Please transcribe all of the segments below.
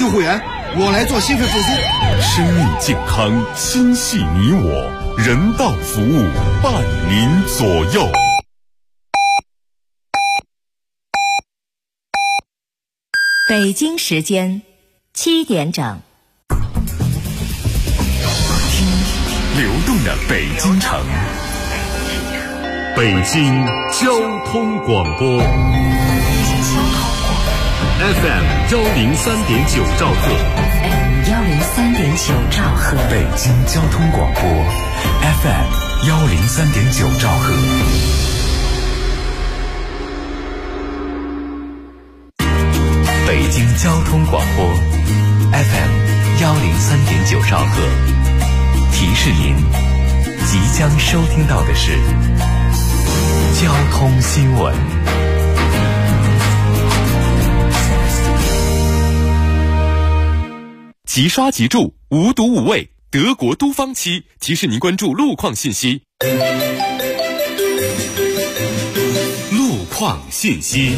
旧会员，我来做心肺复苏。 生命健康，心系你我，人道服务伴您左右。 北京时间7点整， 听流动的北京城，北京交通广播 FM 103.9兆赫， 103.9兆赫， 北京交通广播 FM 103.9兆赫。北京交通广播 FM 103.9兆赫，提示您即将收听到的是交通新闻。即刷即住，无毒无味，德国都方漆提示您关注路况信息。路况信息。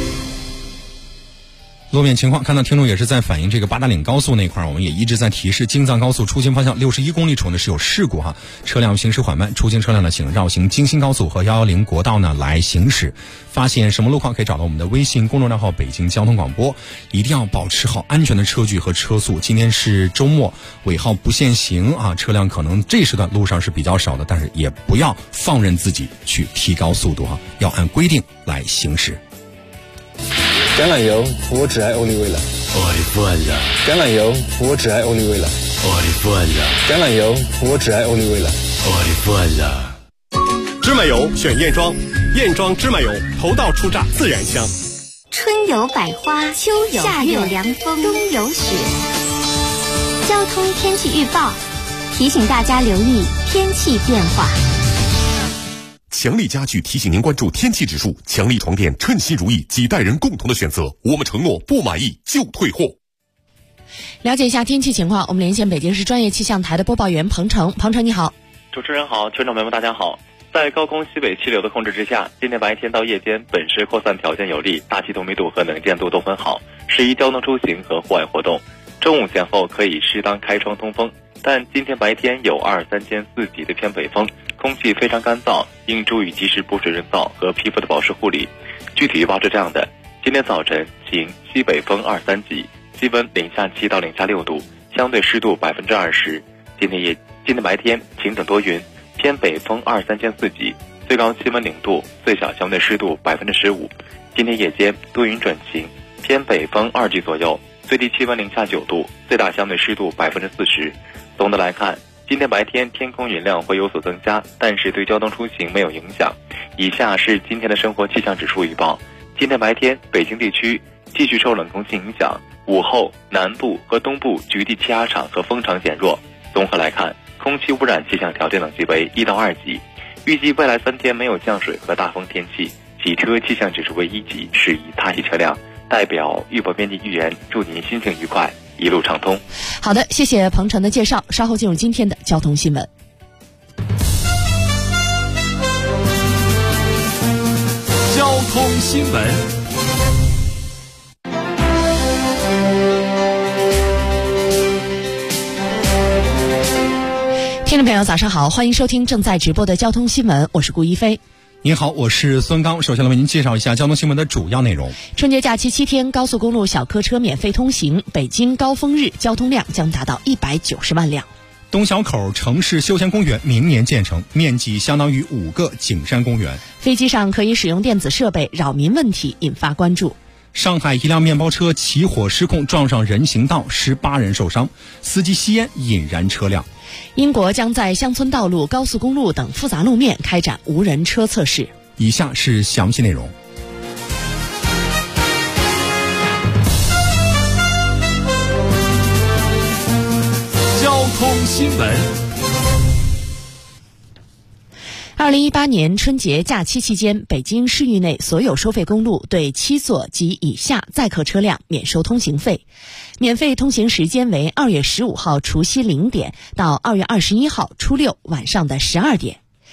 路面情况，看到听众也是在反映这个八达岭高速那块，我们也一直在提示京藏高速出京方向61公里处呢是有事故哈，车辆行驶缓慢，出京车辆呢请绕行京新高速和110国道呢来行驶。发现什么路况可以找到我们的微信公众账号北京交通广播，一定要保持好安全的车距和车速。今天是周末，尾号不限行啊，车辆可能这时段路上是比较少的，但是也不要放任自己去提高速度哈，要按规定来行驶。 橄榄油，我只爱欧丽薇了。 爱惯了。 橄榄油，我只爱欧丽薇了。 爱惯了。 橄榄油，我只爱欧丽薇了。 爱惯了。 芝麻油选燕庄，燕庄芝麻油，头道出榨自然香。 春有百花，秋有夏有凉风，冬有雪。交通天气预报提醒大家留意天气变化。 强力家具提醒您关注天气指数，强力床垫称心如意，几代人共同的选择，我们承诺不满意就退货。 了解一下天气情况，我们连线北京市专业气象台的播报员彭程。彭程你好。 主持人好，听众朋友们大家好。在高空西北气流的控制之下，今天白天到夜间本市扩散条件有利，大气透密度和能见度都很好，适宜交通出行和户外活动。中午前后可以适当开窗通风，但今天白天有23间4级的偏北风，空气非常干燥，应注意及时补水润燥和皮肤的保湿护理。具体预报是这样的：今天早晨晴，西北风2、3级，气温0下7到0下6度，相对湿度20%。今天白天晴等多云，偏北风2、3间4级，最高气温0度，最小相对湿度15%。今天夜间多云转晴，偏北风2级左右，最低气温0下9度，最大相对湿度40%。总的来看，今天白天天空云量会有所增加，但是对交通出行没有影响。以下是今天的生活气象指数预报。今天白天北京地区继续受冷空气影响，午后南部和东部局地气压场和风场减弱。综合来看，空气污染气象条件等级为1到2级。预计未来3天没有降水和大风天气，洗车气象指数为1级，适宜踏洗车辆。代表预报编辑预言，祝您心情愉快，一路畅通。 好的，谢谢彭程的介绍，稍后进入今天的交通新闻。 交通新闻。 听众朋友早上好，欢迎收听正在直播的交通新闻，我是顾一飞。 您好，我是孙刚。首先来为您介绍一下交通新闻的主要内容。 春节假期7天，高速公路小客车免费通行，北京高峰日交通量将达到190万辆。 东小口城市休闲公园明年建成，面积相当于5个景山公园。 飞机上可以使用电子设备，扰民问题引发关注。 上海一辆面包车起火失控撞上人行道，18人受伤，司机吸烟引燃车辆。 英国将在乡村道路、高速公路等复杂路面开展无人车测试。 以下是详细内容。 交通新闻。 2018年春节假期期间，北京市域内所有收费公路对7座及以下载客车辆免收通行费。免费通行时间为2月15号除夕0点到2月21号初六晚上的12点。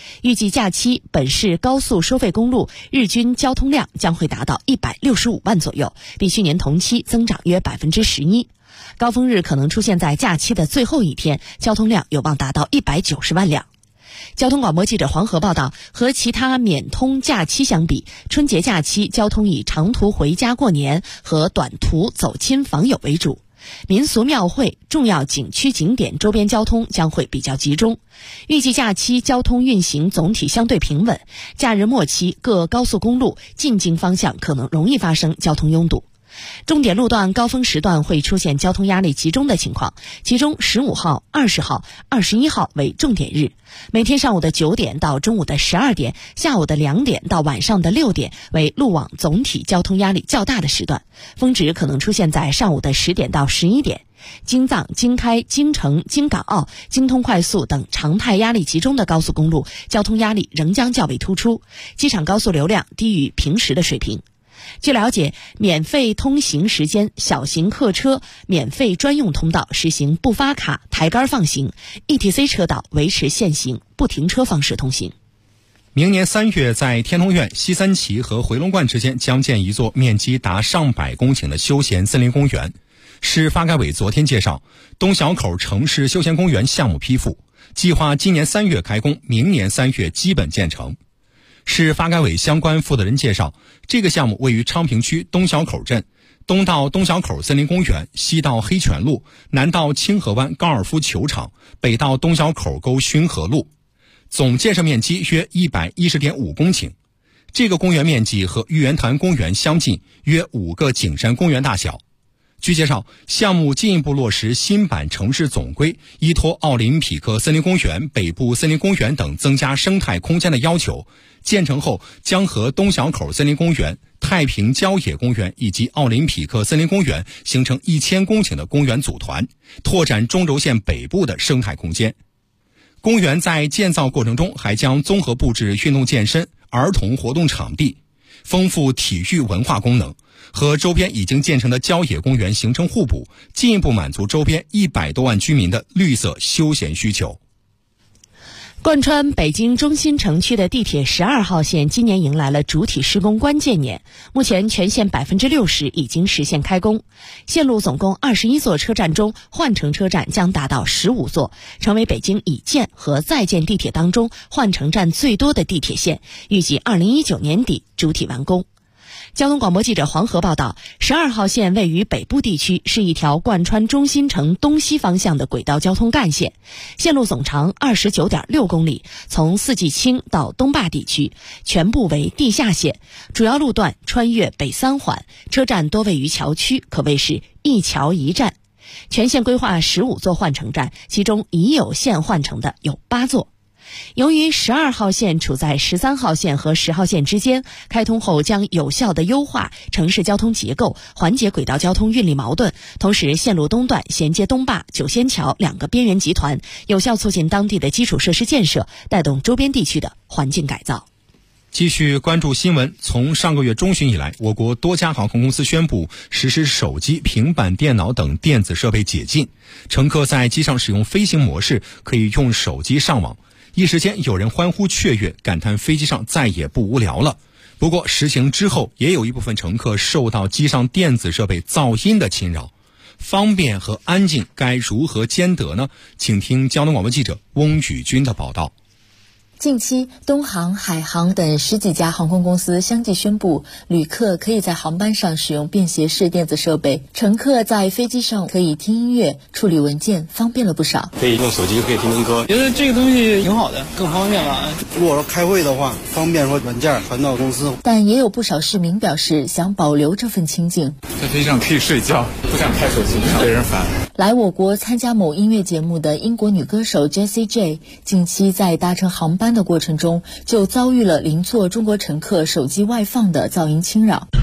预计假期本市高速收费公路日均交通量将会达到165万左右，比去年同期增长约11%。高峰日可能出现在假期的最后一天，交通量有望达到190万辆。交通广播记者黄河报道，和其他免通假期相比，春节假期交通以长途回家过年和短途走亲访友为主，民俗庙会、重要景区景点周边交通将会比较集中。预计假期交通运行总体相对平稳，假日末期各高速公路进京方向可能容易发生交通拥堵。重点路段高峰时段会出现交通压力集中的情况，其中15号、20号、21号为重点日，每天上午的9点到中午的12点，下午的2点到晚上的6点为路网总体交通压力较大的时段，峰值可能出现在上午的10点到11点。京藏、京开、京承、京港澳、京通快速等常态压力集中的高速公路，交通压力仍将较为突出，机场高速流量低于平时的水平。据了解，免费通行时间，小型客车免费专用通道实行不发卡、抬杆放行 ，ETC 车道维持现行不停车方式通行。 明年3月，在天通苑、西三旗和回龙观之间将建一座面积达上百公顷的休闲森林公园。市发改委昨天介绍，东小口城市休闲公园项目批复，计划今年3月开工，明年3月基本建成。市发改委相关负责人介绍，这个项目位于昌平区东小口镇，东到东小口森林公园，西到黑泉路，南到清河湾高尔夫球场，北到东小口沟熏河路，总建设面积约110.5公顷。这个公园面积和玉渊潭公园相近，约5个景山公园大小。据介绍，项目进一步落实新版城市总规，依托奥林匹克森林公园、北部森林公园等增加生态空间的要求，建成后将和东小口森林公园、太平郊野公园以及奥林匹克森林公园形成1000公顷的公园组团，拓展中轴线北部的生态空间。公园在建造过程中还将综合布置运动健身、儿童活动场地，丰富体育文化功能，和周边已经建成的郊野公园形成互补，进一步满足周边100多万居民的绿色休闲需求。 贯穿北京中心城区的地铁12号线今年迎来了主体施工关键年，目前全线60%已经实现开工。线路总共21座车站中，换乘车站将达到15座，成为北京已建和在建地铁当中换乘站最多的地铁线，预计2019年底主体完工。交通广播记者黄河报道，12号线位于北部地区，是一条贯穿中心城东西方向的轨道交通干线，线路总长29.6公里，从四季青到东坝地区，全部为地下线，主要路段穿越北三环，车站多位于桥区，可谓是一桥一站。全线规划15座换乘站，其中已有线换乘的有8座。由于12号线处在13号线和10号线之间，开通后将有效地优化城市交通结构，缓解轨道交通运力矛盾，同时线路东段衔接东坝、九仙桥2个边缘集团，有效促进当地的基础设施建设，带动周边地区的环境改造。 继续关注新闻，从上个月中旬以来，我国多家航空公司宣布实施手机、平板电脑等电子设备解禁，乘客在机上使用飞行模式，可以用手机上网。一时间有人欢呼雀跃，感叹飞机上再也不无聊了。不过实行之后，也有一部分乘客受到机上电子设备噪音的侵扰，方便和安静该如何兼得呢？请听交通广播记者翁宇军的报道。 近期，东航、海航等10几家航空公司相继宣布，旅客可以在航班上使用便携式电子设备，乘客在飞机上可以听音乐、处理文件，方便了不少。 可以用手机，可以听听歌， 觉得这个东西挺好的，更方便了。 如果说开会的话，方便说文件传到公司。 但也有不少市民表示想保留这份清静。 在飞机上可以睡觉，不想开手机，不想被人烦。 来我国参加某音乐节目的英国女歌手 Jessie J， 近期在搭乘航班的过程中，就遭遇了邻座中国乘客手机外放的噪音侵扰。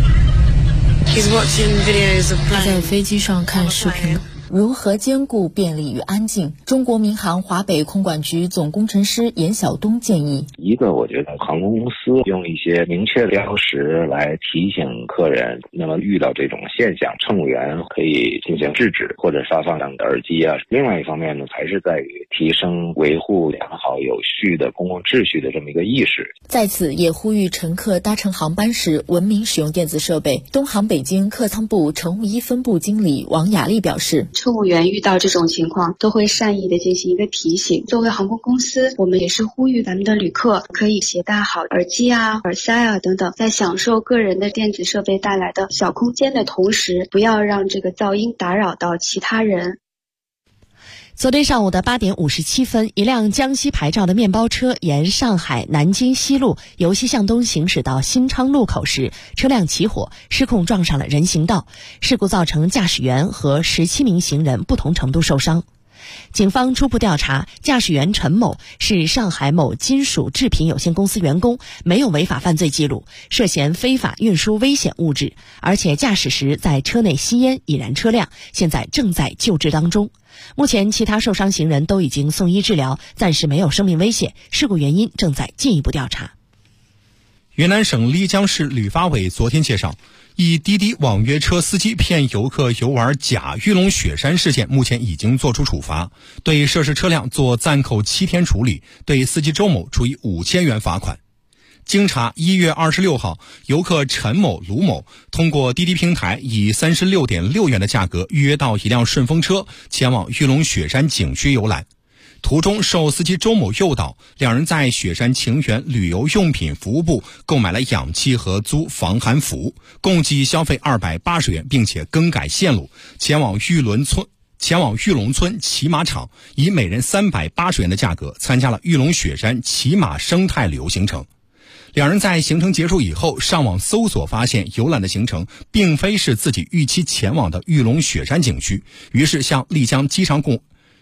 他在飞机上看视频。 如何兼顾便利与安静？中国民航华北空管局总工程师严晓东建议： 一个，我觉得航空公司用一些明确的标识来提醒客人，那么遇到这种现象，乘务员可以进行制止或者发放的耳机啊。另外一方面呢，还是在于提升维护良好有序的公共秩序的这么一个意识。 在此也呼吁乘客搭乘航班时文明使用电子设备。东航北京客舱部乘务1分部经理王雅丽表示， 乘务员遇到这种情况都会善意的进行一个提醒。作为航空公司，我们也是呼吁咱们的旅客可以携带好耳机啊、耳塞啊等等，在享受个人的电子设备带来的小空间的同时，不要让这个噪音打扰到其他人。 昨天上午的8点57分，一辆江西牌照的面包车沿上海南京西路由西向东行驶到新昌路口时，车辆起火，失控撞上了人行道。事故造成驾驶员和17名行人不同程度受伤。警方初步调查，驾驶员陈某是上海某金属制品有限公司员工，没有违法犯罪记录，涉嫌非法运输危险物质，而且驾驶时在车内吸烟引燃车辆，现在正在救治当中。目前其他受伤行人都已经送医治疗，暂时没有生命危险，事故原因正在进一步调查。 云南省丽江市旅发委昨天介绍，以滴滴网约车司机骗游客游玩假玉龙雪山事件，目前已经作出处罚，对涉事车辆做暂扣7天处理，对司机周某处以5000元罚款。经查，1月26号，游客陈某、卢某通过滴滴平台以36.6元的价格预约到一辆顺风车，前往玉龙雪山景区游览。途中受司机周某诱导，两人在雪山晴园旅游用品服务部购买了氧气和租防寒服，共计消费280元，并且更改线路，前往玉龙村骑马场，以每人380元的价格参加了玉龙雪山骑马生态旅游行程。两人在行程结束以后上网搜索，发现游览的行程并非是自己预期前往的玉龙雪山景区，于是向丽江机场公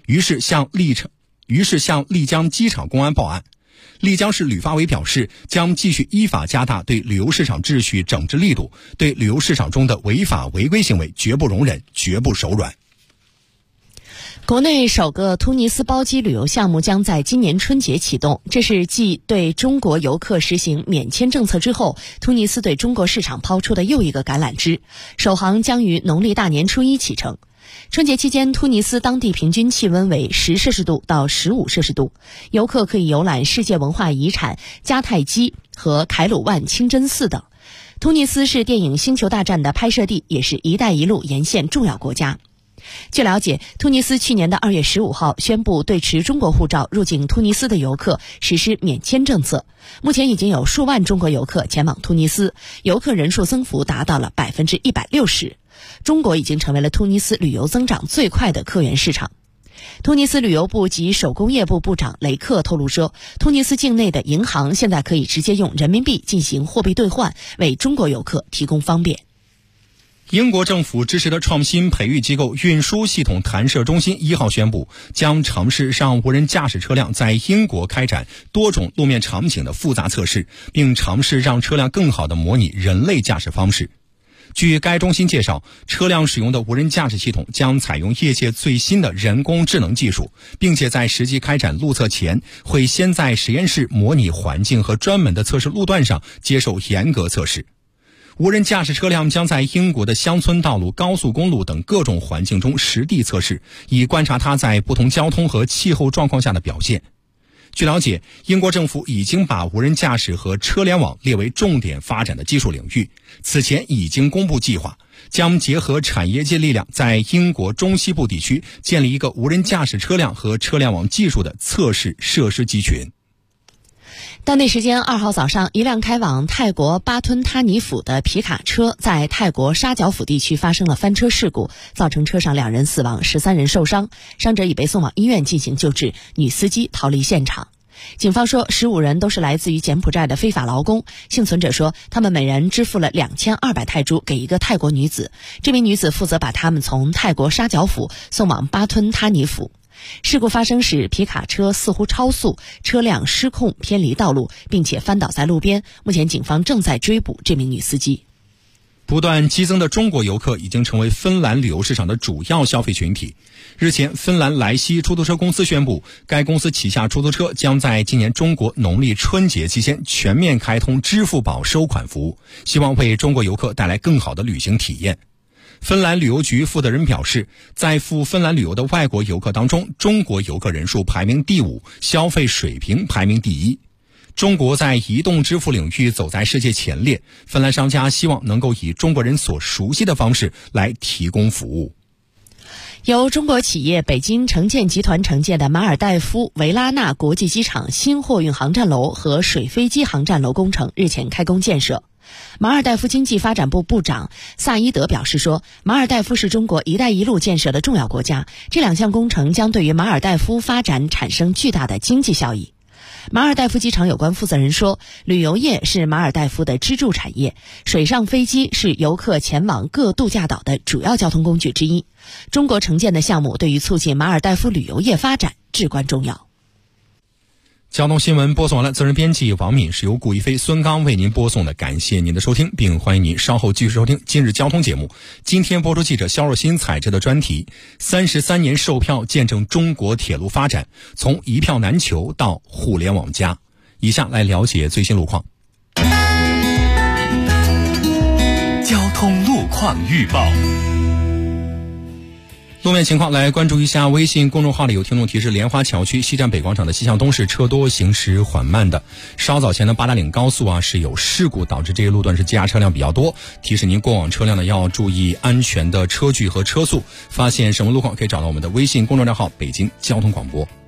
安报案。丽江市旅发委表示，将继续依法加大对旅游市场秩序整治力度，对旅游市场中的违法违规行为绝不容忍，绝不手软。 国内首个突尼斯包机旅游项目将在今年春节启动，这是继对中国游客实行免签政策之后，突尼斯对中国市场抛出的又一个橄榄枝。首航将于农历大年初1启程。春节期间，突尼斯当地平均气温为10摄氏度到15摄氏度，游客可以游览世界文化遗产迦太基和凯鲁万清真寺等。突尼斯是电影《星球大战》的拍摄地，也是一带一路沿线重要国家。据了解，突尼斯去年的2月15号宣布对持中国护照入境突尼斯的游客实施免签政策，目前已经有数万中国游客前往突尼斯，游客人数增幅达到了160%。中国已经成为了突尼斯旅游增长最快的客源市场。突尼斯旅游部及手工业部部长雷克透露说，突尼斯境内的银行现在可以直接用人民币进行货币兑换，为中国游客提供方便。 英国政府支持的创新培育机构运输系统弹射中心1号宣布，将尝试让无人驾驶车辆在英国开展多种路面场景的复杂测试，并尝试让车辆更好地模拟人类驾驶方式。据该中心介绍，车辆使用的无人驾驶系统将采用业界最新的人工智能技术，并且在实际开展路测前，会先在实验室模拟环境和专门的测试路段上接受严格测试。无人驾驶车辆将在英国的乡村道路、高速公路等各种环境中实地测试，以观察它在不同交通和气候状况下的表现。据了解，英国政府已经把无人驾驶和车联网列为重点发展的技术领域，此前已经公布计划，将结合产业界力量，在英国中西部地区建立一个无人驾驶车辆和车联网技术的测试设施集群。 当地时间2号早上，一辆开往泰国巴吞他尼府的皮卡车在泰国沙角府地区发生了翻车事故，造成车上2人死亡，13人受伤，伤者已被送往医院进行救治，女司机逃离现场。警方说，15人都是来自于柬埔寨的非法劳工。幸存者说，他们每人支付了2200泰铢给一个泰国女子，这名女子负责把他们从泰国沙角府送往巴吞他尼府。事故发生时，皮卡车似乎超速，车辆失控偏离道路，并且翻倒在路边。目前警方正在追捕这名女司机。 不断激增的中国游客已经成为芬兰旅游市场的主要消费群体。日前，芬兰莱西出租车公司宣布，该公司旗下出租车将在今年中国农历春节期间全面开通支付宝收款服务，希望为中国游客带来更好的旅行体验。 芬兰旅游局负责人表示，在赴芬兰旅游的外国游客当中，中国游客人数排名第5，消费水平排名第1。中国在移动支付领域走在世界前列，芬兰商家希望能够以中国人所熟悉的方式来提供服务。 由中国企业北京城建集团承建的马尔代夫维拉纳国际机场新货运航站楼和水飞机航站楼工程日前开工建设。马尔代夫经济发展部部长萨伊德表示说，马尔代夫是中国一带一路建设的重要国家，这2项工程将对于马尔代夫发展产生巨大的经济效益。马尔代夫机场有关负责人说，旅游业是马尔代夫的支柱产业，水上飞机是游客前往各度假岛的主要交通工具之一。中国承建的项目对于促进马尔代夫旅游业发展至关重要。 交通新闻播送完了，责任编辑王敏，是由顾一飞、孙刚为您播送的，感谢您的收听，并欢迎您稍后继续收听今日交通节目。今天播出记者肖若欣采制的专题，33年售票见证中国铁路发展，从一票难求到互联网加。以下来了解最新路况。 交通路况预报。 路面情况来关注一下，微信公众号里有听众提示，莲花桥区西站北广场的西向东是车多，行驶缓慢的。稍早前的八达岭高速是有事故，导致这一路段是积压车辆比较多，提示您过往车辆呢要注意安全的车距和车速。发现什么路况可以找到我们的微信公众账号北京交通广播。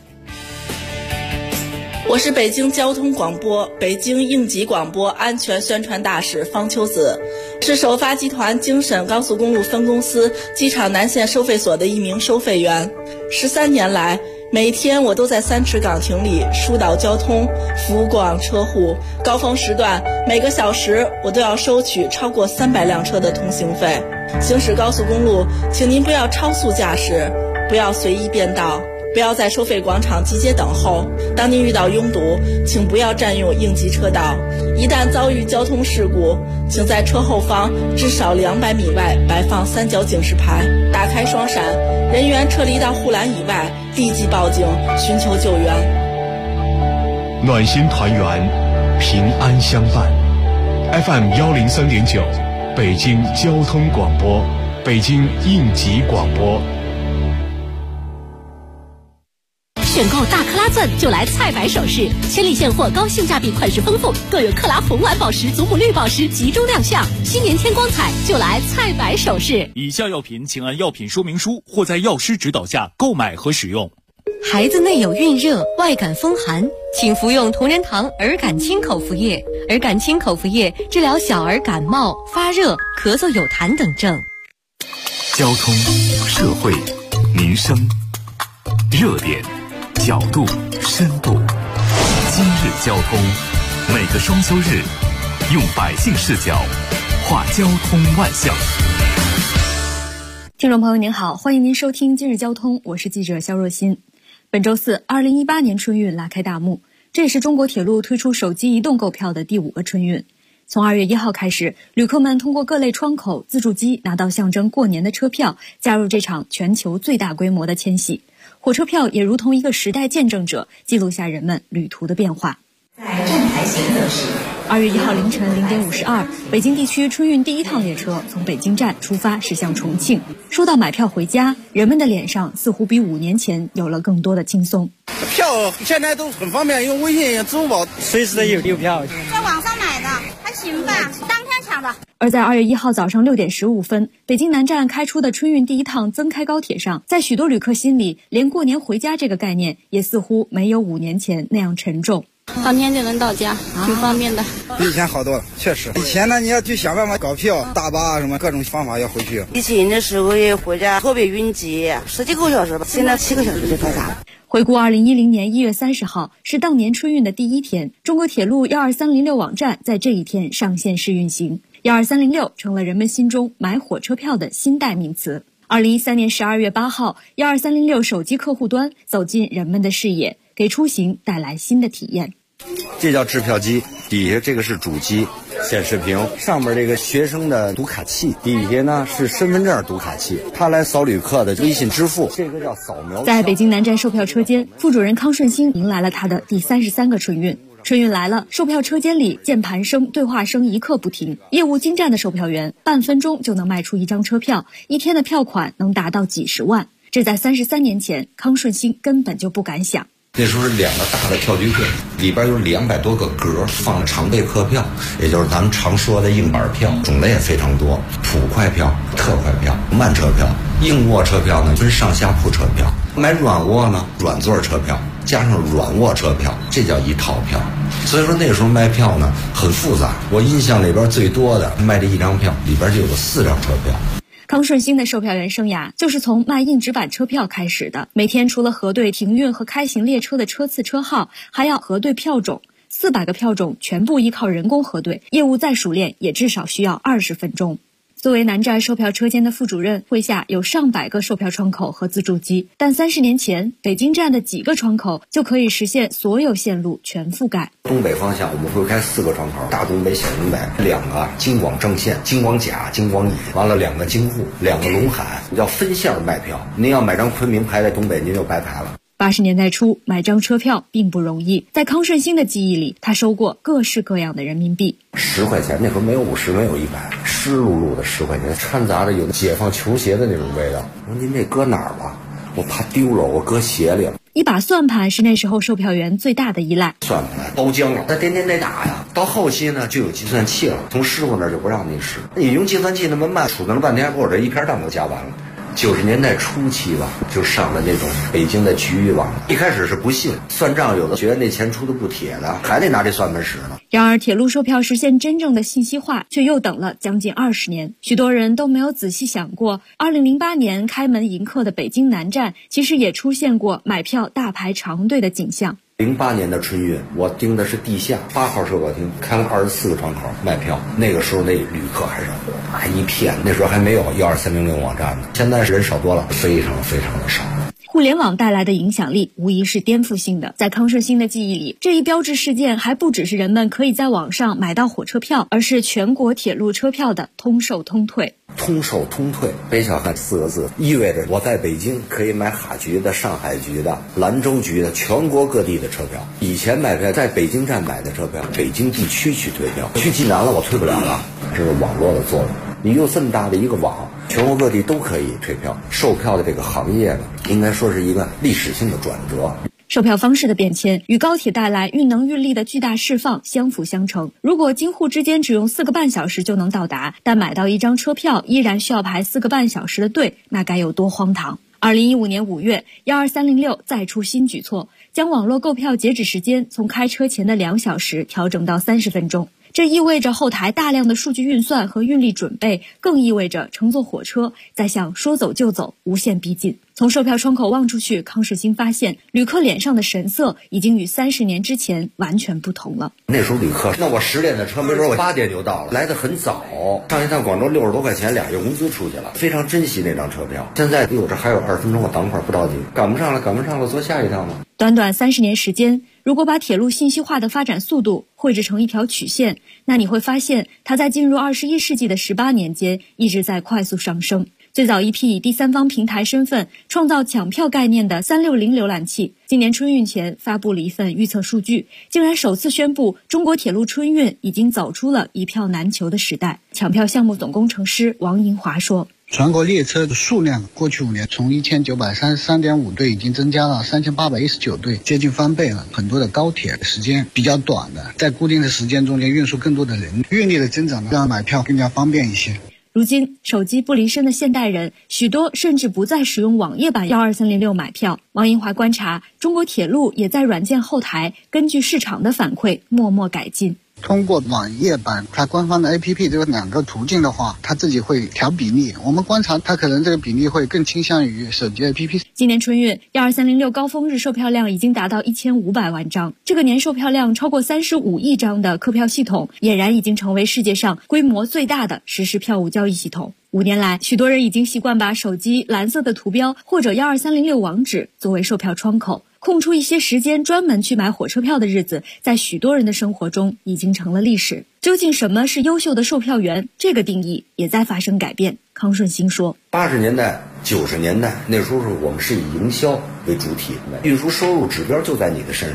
我是北京交通广播北京应急广播安全宣传大使方秋子，是首发集团京沈高速公路分公司机场南线收费所的一名收费员。13年来，每天我都在3池岗亭里疏导交通，服务过往车户。高峰时段，每个小时我都要收取超过300辆车的通行费。行驶高速公路，请您不要超速驾驶，不要随意变道，不要在收费广场集结等候。当您遇到拥堵，请不要占用应急车道。一旦遭遇交通事故，请在车后方至少200米外摆放3角警示牌，打开双闪，人员撤离到护栏以外，立即报警寻求救援。 暖心团圆，平安相伴。FM 103.9，北京交通广播，北京应急广播。 选购大克拉钻就来菜百首饰，千里现货，高性价比，款式丰富，更有克拉红蓝宝石、祖母绿宝石集中亮相。新年添光彩，就来菜百首饰。 以下药品请按药品说明书或在药师指导下购买和使用。 孩子内有孕热、外感风寒，请服用同仁堂儿感清口服液。儿感清口服液治疗小儿感冒、发热、咳嗽有痰等症。 交通、社会、民生、热点、角度、深度。今日交通，每个双休日，用百姓视角话交通万象。 听众朋友您好，欢迎您收听今日交通，我是记者肖若欣。本周四，2018年春运拉开大幕，这也是中国铁路推出手机移动购票的第5个春运。从2月1号开始，旅客们通过各类窗口、自助机拿到象征过年的车票，加入这场全球最大规模的迁徙。火车票也如同一个时代见证者，记录下人们旅途的变化。 在站台行走时 ，2月1号凌晨0点52，北京地区春运第一趟列车从北京站出发驶向重庆。说到买票回家，人们的脸上似乎比5年前有了更多的轻松。 票现在都很方便，用微信、支付宝随时的有票。 在网上买的，还行吧，当天抢的。 而在2月1号早上6点15分，北京南站开出的春运第一趟增开高铁上，在许多旅客心里，连过年回家这个概念也似乎没有5年前那样沉重。 当天就能到家，挺方便的。 比以前好多了，确实。以前呢，你要去想办法搞票、大巴什么各种方法要回去。 以前的时候也回家特别拥挤，10几个小时吧，现在7个小时就到家了。 回顾2010年1月30号是当年春运的第一天，中国铁路12306网站在这一天上线试运行，12306成了人们心中买火车票的新代名词。2013年12月8号，12306手机客户端走进人们的视野，给出行带来新的体验。 这叫制票机，底下这个是主机，显示屏，上面这个学生的读卡器，底下呢是身份证读卡器，它来扫旅客的微信支付，这个叫扫描。 在北京南站售票车间，副主任康顺兴迎来了他的第33个春运。 春运来了，售票车间里键盘声、对话声一刻不停。业务精湛的售票员，半分钟就能卖出一张车票，一天的票款能达到几十万。这在33年前，康顺兴根本就不敢想。 那时候是2个大的票据柜，里边有200多个格，放常备客票，也就是咱们常说的硬板票，种类也非常多，普快票、特快票、慢车票。硬卧车票呢分上下铺车票，买软卧呢软座车票加上软卧车票，这叫一套票。所以说那时候卖票呢很复杂，我印象里边最多的卖这一张票里边就有4张车票。 康顺兴的售票员生涯就是从卖硬纸板车票开始的，每天除了核对停运和开行列车的车次车号，还要核对票种，400个票种全部依靠人工核对，业务再熟练也至少需要20分钟。作为南站售票车间的副主任，麾下有上百个售票窗口和自助机，但30年前，北京站的几个窗口就可以实现所有线路全覆盖。 东北方向我们会开4个窗口，大东北、小东北，2个京广正线、京广甲、京广乙，完了2个京沪，2个陇海，叫分线卖票。您要买张昆明排在东北，您就白排了。 80年代初，买张车票并不容易。在康顺兴的记忆里，他收过各式各样的人民币。 10块钱，那时候没有50，没有100，湿漉漉的10块钱，掺杂着有解放球鞋的那种味道。我说您这搁哪儿了？我怕丢了，我搁鞋里了。 一把算盘是那时候售票员最大的依赖。 算盘包浆了，他天天得打呀。到后期呢，就有计算器了，从师傅那儿就不让你使。你用计算器那么慢，杵弄了半天，给我这一篇账都加完了。90年代初期吧，就上了那种北京的局域网。一开始是不信，算账有的觉得那钱出的不铁的，还得拿这算盘使呢。 然而，铁路售票实现真正的信息化，却又等了将近20年。许多人都没有仔细想过，2008年开门迎客的北京南站，其实也出现过买票大排长队的景象。 08年的春运，我盯的是地下8号售票厅，开了24个窗口卖票。那个时候那旅客还是还一片，那时候还没有12306网站呢。现在是人少多了，非常非常的少。 互联网带来的影响力无疑是颠覆性的。在康顺兴的记忆里，这一标志事件还不只是人们可以在网上买到火车票，而是全国铁路车票的通售通退。 通售通退，北小汉4个字，意味着我在北京可以买哈局的、上海局的、兰州局的，全国各地的车票。以前买票在北京站买的车票，北京地区去退票，去济南了我退不了了。这是网络的作用，你有这么大的一个网，全国各地都可以退票。售票的这个行业呢，应该说是一个历史性的转折。 售票方式的变迁与高铁带来运能运力的巨大释放相辅相成。如果京沪之间只用4个半小时就能到达，但买到一张车票依然需要排4个半小时的队，那该有多荒唐！2015年5月，12306再出新举措，将网络购票截止时间从开车前的2小时调整到30分钟。这意味着后台大量的数据运算和运力准备，更意味着乘坐火车在向说走就走无限逼近。从售票窗口望出去，康顺兴发现旅客脸上的神色已经与30年之前完全不同了。 那时候旅客，那我10点的车，没准我8点就到了，来得很早。上一趟广州60多块钱，2月工资出去了，非常珍惜那张车票。现在这还有20分钟，我等会儿不着急，赶不上了，坐下一趟吧。 短短30年时间，如果把铁路信息化的发展速度绘制成一条曲线，那你会发现它在进入21世纪的18年间一直在快速上升。最早一批以第三方平台身份创造抢票概念的360浏览器，今年春运前发布了一份预测数据，竟然首次宣布中国铁路春运已经走出了一票难求的时代。抢票项目总工程师王银华说， 全国列车的数量过去5年从1933.5对已经增加了3819对，接近翻倍了。很多的高铁时间比较短的，在固定的时间中间运输更多的人，运力的增长让买票更加方便一些。 如今手机不离身的现代人，许多甚至不再使用网页版12306买票。王银华观察，中国铁路也在软件后台根据市场的反馈默默改进。 通过网页版它官方的 APP 这2个途径的话，它自己会调比例，我们观察它可能这个比例会更倾向于手机 APP。 今年春运12306高峰日售票量已经达到1500万张，这个年售票量超过35亿张的客票系统俨然已经成为世界上规模最大的实时票务交易系统。5年来，许多人已经习惯把手机蓝色的图标或者12306网址作为售票窗口，空出一些时间专门去买火车票的日子，在许多人的生活中已经成了历史。究竟什么是优秀的售票员？这个定义也在发生改变。康顺兴说 ，80年代、90年代那时候我们是以营销为主体，运输收入指标就在你的身上。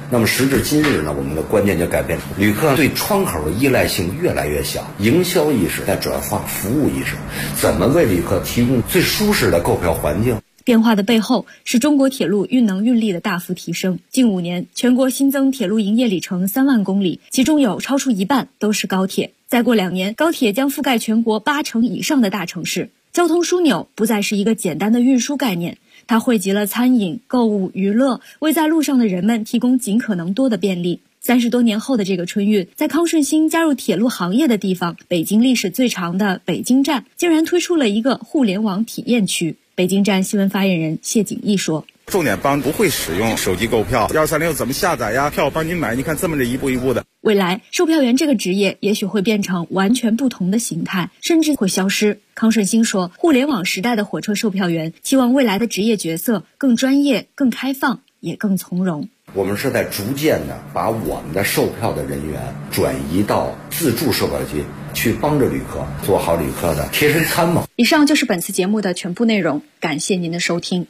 那么时至今日呢，我们的观念就改变了，旅客对窗口的依赖性越来越小，营销意识在转化服务意识，怎么为旅客提供最舒适的购票环境。 变化的背后是中国铁路运能运力的大幅提升。近5年，全国新增铁路营业里程3万公里，其中有超出一半都是高铁。再过2年，高铁将覆盖全国80%以上的大城市。交通枢纽不再是一个简单的运输概念，它汇集了餐饮、购物、娱乐，为在路上的人们提供尽可能多的便利。30多年后的这个春运，在康顺兴加入铁路行业的地方，北京历史最长的北京站竟然推出了一个互联网体验区。北京站新闻发言人谢景义说， 重点帮不会使用手机购票，1236怎么下载呀，票帮您买，你看这么一步一步的。 未来售票员这个职业也许会变成完全不同的形态，甚至会消失。康顺兴说，互联网时代的火车售票员期望未来的职业角色更专业、更开放，也更从容。 我们是在逐渐的把我们的售票的人员转移到自助售票机，去帮着旅客做好旅客的贴身参谋。 以上就是本次节目的全部内容，感谢您的收听。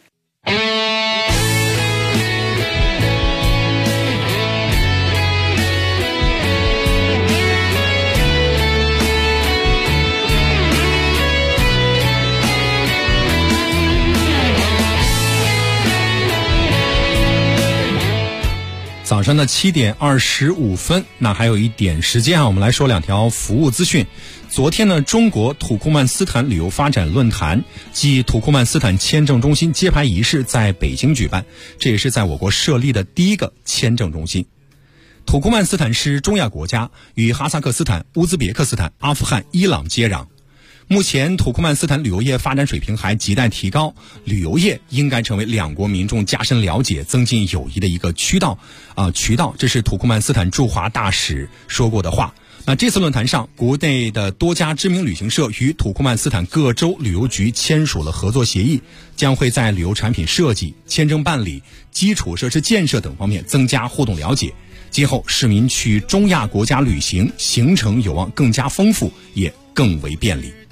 早上的7点25分，那还有一点时间啊，我们来说2条服务资讯。昨天呢，中国土库曼斯坦旅游发展论坛暨土库曼斯坦签证中心揭牌仪式在北京举办，这也是在我国设立的第一个签证中心。土库曼斯坦是中亚国家，与哈萨克斯坦、乌兹别克斯坦、阿富汗、伊朗接壤。目前土库曼斯坦旅游业发展水平还亟待提高，旅游业应该成为两国民众加深了解、增进友谊的一个渠道，这是土库曼斯坦驻华大使说过的话。那这次论坛上，国内的多家知名旅行社与土库曼斯坦各州旅游局签署了合作协议，将会在旅游产品设计、签证办理、基础设施建设等方面增加互动了解。今后市民去中亚国家旅行，行程有望更加丰富，也更为便利。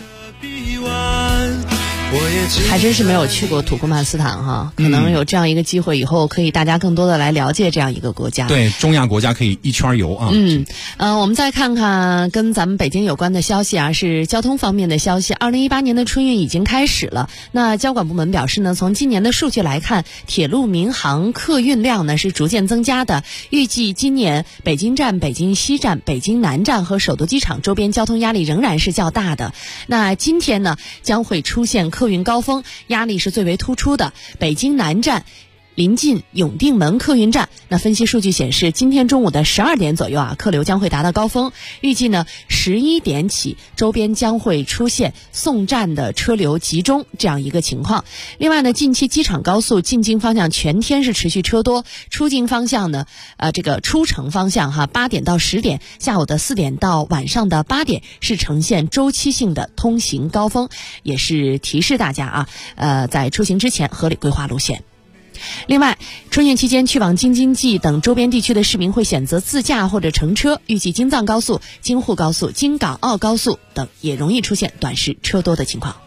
还真是没有去过土库曼斯坦哈，可能有这样一个机会，以后可以大家更多的来了解这样一个国家。 对，中亚国家可以一圈游啊。 我们再看看跟咱们北京有关的消息啊，是交通方面的消息。2018年的春运已经开始了。那交管部门表示呢，从今年的数据来看，铁路民航客运量呢是逐渐增加的。预计今年北京站、北京西站、北京南站和首都机场周边交通压力仍然是较大的。那今天呢将会出现客运高峰，压力是最为突出的。北京南站临近永定门客运站，那分析数据显示，今天中午的12点左右啊，客流将会达到高峰。预计呢11点起，周边将会出现送站的车流集中这样一个情况。另外呢，近期机场高速进京方向全天是持续车多，出境方向呢，这个出城方向8点到10点，下午的4点到晚上的8点是呈现周期性的通行高峰，也是提示大家在出行之前合理规划路线。另外，春运期间去往京津冀等周边地区的市民会选择自驾或者乘车，预计京藏高速、京沪高速、京港澳高速等也容易出现短时车多的情况。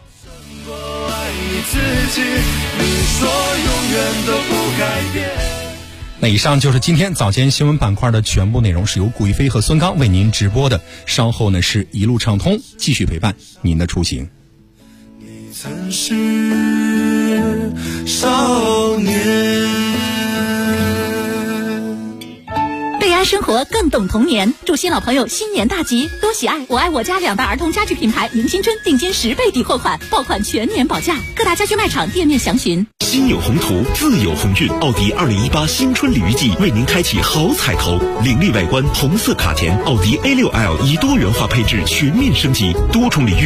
那以上就是今天早间新闻板块的全部内容，是由顾一飞和孙刚为您直播的。稍后呢是一路畅通，继续陪伴您的出行。 你曾是少年。 贝安生活更懂童年，祝新老朋友新年大吉，多喜爱！我爱我家2大儿童家具品牌迎新春定金10倍抵货款，爆款全年保价，各大家居卖场店面详询。 心有宏图，自有鸿运。奥迪2018新春礼遇季为您开启好彩头，凌厉外观红色卡钿，奥迪A6L 以多元化配置全面升级，多重礼遇。